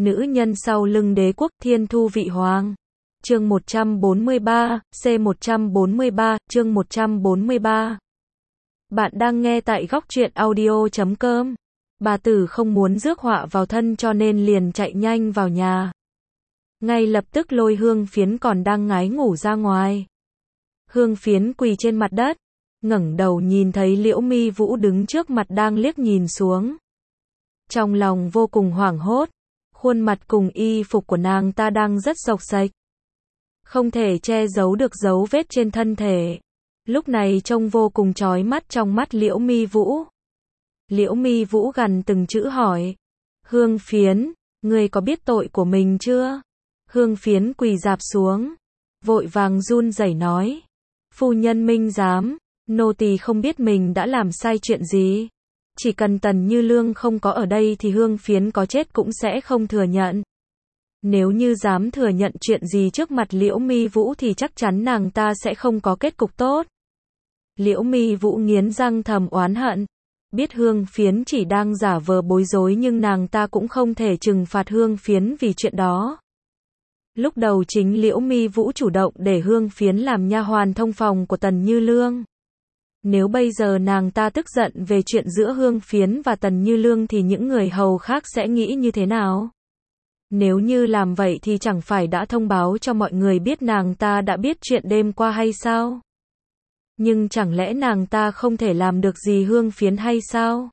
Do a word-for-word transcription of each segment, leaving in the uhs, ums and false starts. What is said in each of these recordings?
Nữ nhân sau lưng đế quốc thiên thu vị hoàng. Chương một trăm bốn mươi ba, C một trăm bốn mươi ba, chương một trăm bốn mươi ba. Bạn đang nghe tại góc truyện audio chấm com. Bà tử không muốn rước họa vào thân cho nên liền chạy nhanh vào nhà. Ngay lập tức lôi Hương Phiến còn đang ngái ngủ ra ngoài. Hương Phiến quỳ trên mặt đất, ngẩng đầu nhìn thấy Liễu Mi Vũ đứng trước mặt đang liếc nhìn xuống. Trong lòng vô cùng hoảng hốt, khuôn mặt cùng y phục của nàng ta đang rất xộc xệch, không thể che giấu được dấu vết trên thân thể. Lúc này trông vô cùng chói mắt trong mắt Liễu Mi Vũ. Liễu Mi Vũ gằn từng chữ hỏi: Hương Phiến, ngươi có biết tội của mình chưa? Hương Phiến quỳ rạp xuống, vội vàng run rẩy nói: Phu nhân minh giám, nô tỳ không biết mình đã làm sai chuyện gì. Chỉ cần Tần Như Lương không có ở đây thì Hương Phiến có chết cũng sẽ không thừa nhận. Nếu như dám thừa nhận chuyện gì trước mặt Liễu Mi Vũ thì chắc chắn nàng ta sẽ không có kết cục tốt. Liễu Mi Vũ nghiến răng thầm oán hận. Biết Hương Phiến chỉ đang giả vờ bối rối nhưng nàng ta cũng không thể trừng phạt Hương Phiến vì chuyện đó. Lúc đầu chính Liễu Mi Vũ chủ động để Hương Phiến làm nha hoàn thông phòng của Tần Như Lương. Nếu bây giờ nàng ta tức giận về chuyện giữa Hương Phiến và Tần Như Lương thì những người hầu khác sẽ nghĩ như thế nào? Nếu như làm vậy thì chẳng phải đã thông báo cho mọi người biết nàng ta đã biết chuyện đêm qua hay sao? Nhưng chẳng lẽ nàng ta không thể làm được gì Hương Phiến hay sao?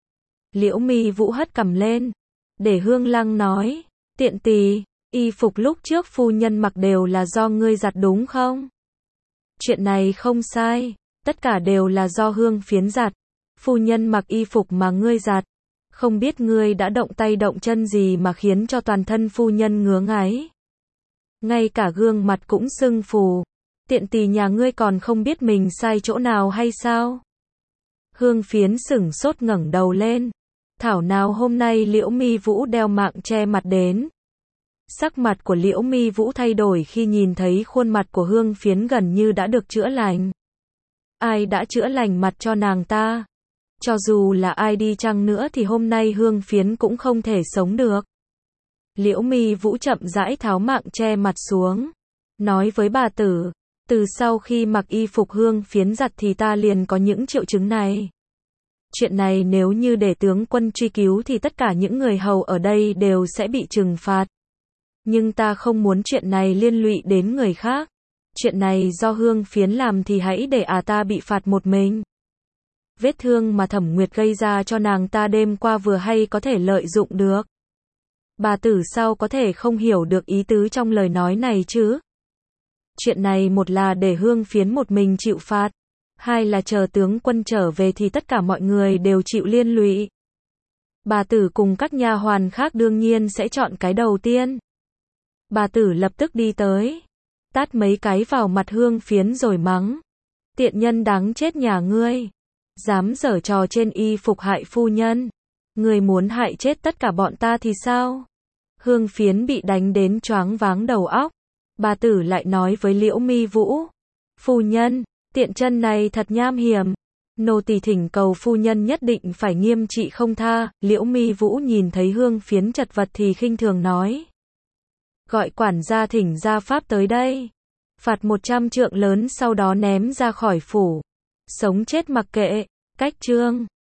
Liễu Mi Vũ hất cằm lên, để Hương Lăng nói: Tiện tỳ, y phục lúc trước phu nhân mặc đều là do ngươi giặt đúng không? Chuyện này không sai, tất cả đều là do Hương Phiến giặt. Phu nhân mặc y phục mà ngươi giặt, không biết ngươi đã động tay động chân gì mà khiến cho toàn thân phu nhân ngứa ngáy. Ngay cả gương mặt cũng sưng phù. Tiện tỳ nhà ngươi còn không biết mình sai chỗ nào hay sao? Hương Phiến sửng sốt ngẩng đầu lên. Thảo nào hôm nay Liễu Mi Vũ đeo mạng che mặt đến. Sắc mặt của Liễu Mi Vũ thay đổi khi nhìn thấy khuôn mặt của Hương Phiến gần như đã được chữa lành. Ai đã chữa lành mặt cho nàng ta? Cho dù là ai đi chăng nữa thì hôm nay Hương Phiến cũng không thể sống được. Liễu Mi Vũ chậm rãi tháo mạng che mặt xuống, nói với bà tử: Từ sau khi mặc y phục Hương Phiến giặt thì ta liền có những triệu chứng này. Chuyện này nếu như để tướng quân truy cứu thì tất cả những người hầu ở đây đều sẽ bị trừng phạt. Nhưng ta không muốn chuyện này liên lụy đến người khác. Chuyện này do Hương Phiến làm thì hãy để à ta bị phạt một mình. Vết thương mà Thẩm Nguyệt gây ra cho nàng ta đêm qua vừa hay có thể lợi dụng được. Bà tử sao có thể không hiểu được ý tứ trong lời nói này chứ? Chuyện này một là để Hương Phiến một mình chịu phạt, hai là chờ tướng quân trở về thì tất cả mọi người đều chịu liên lụy. Bà tử cùng các nha hoàn khác đương nhiên sẽ chọn cái đầu tiên. Bà tử lập tức đi tới, tát mấy cái vào mặt Hương Phiến rồi mắng: Tiện nhân đáng chết nhà ngươi, dám giở trò trên y phục hại phu nhân. Ngươi muốn hại chết tất cả bọn ta thì sao? Hương Phiến bị đánh đến choáng váng đầu óc. Bà tử lại nói với Liễu Mi Vũ: Phu nhân, tiện chân này thật nham hiểm. Nô tỳ thỉnh cầu phu nhân nhất định phải nghiêm trị không tha. Liễu Mi Vũ nhìn thấy Hương Phiến chật vật thì khinh thường nói: Gọi quản gia thỉnh gia pháp tới đây. Phạt một trăm trượng lớn sau đó ném ra khỏi phủ. Sống chết mặc kệ. Cách chương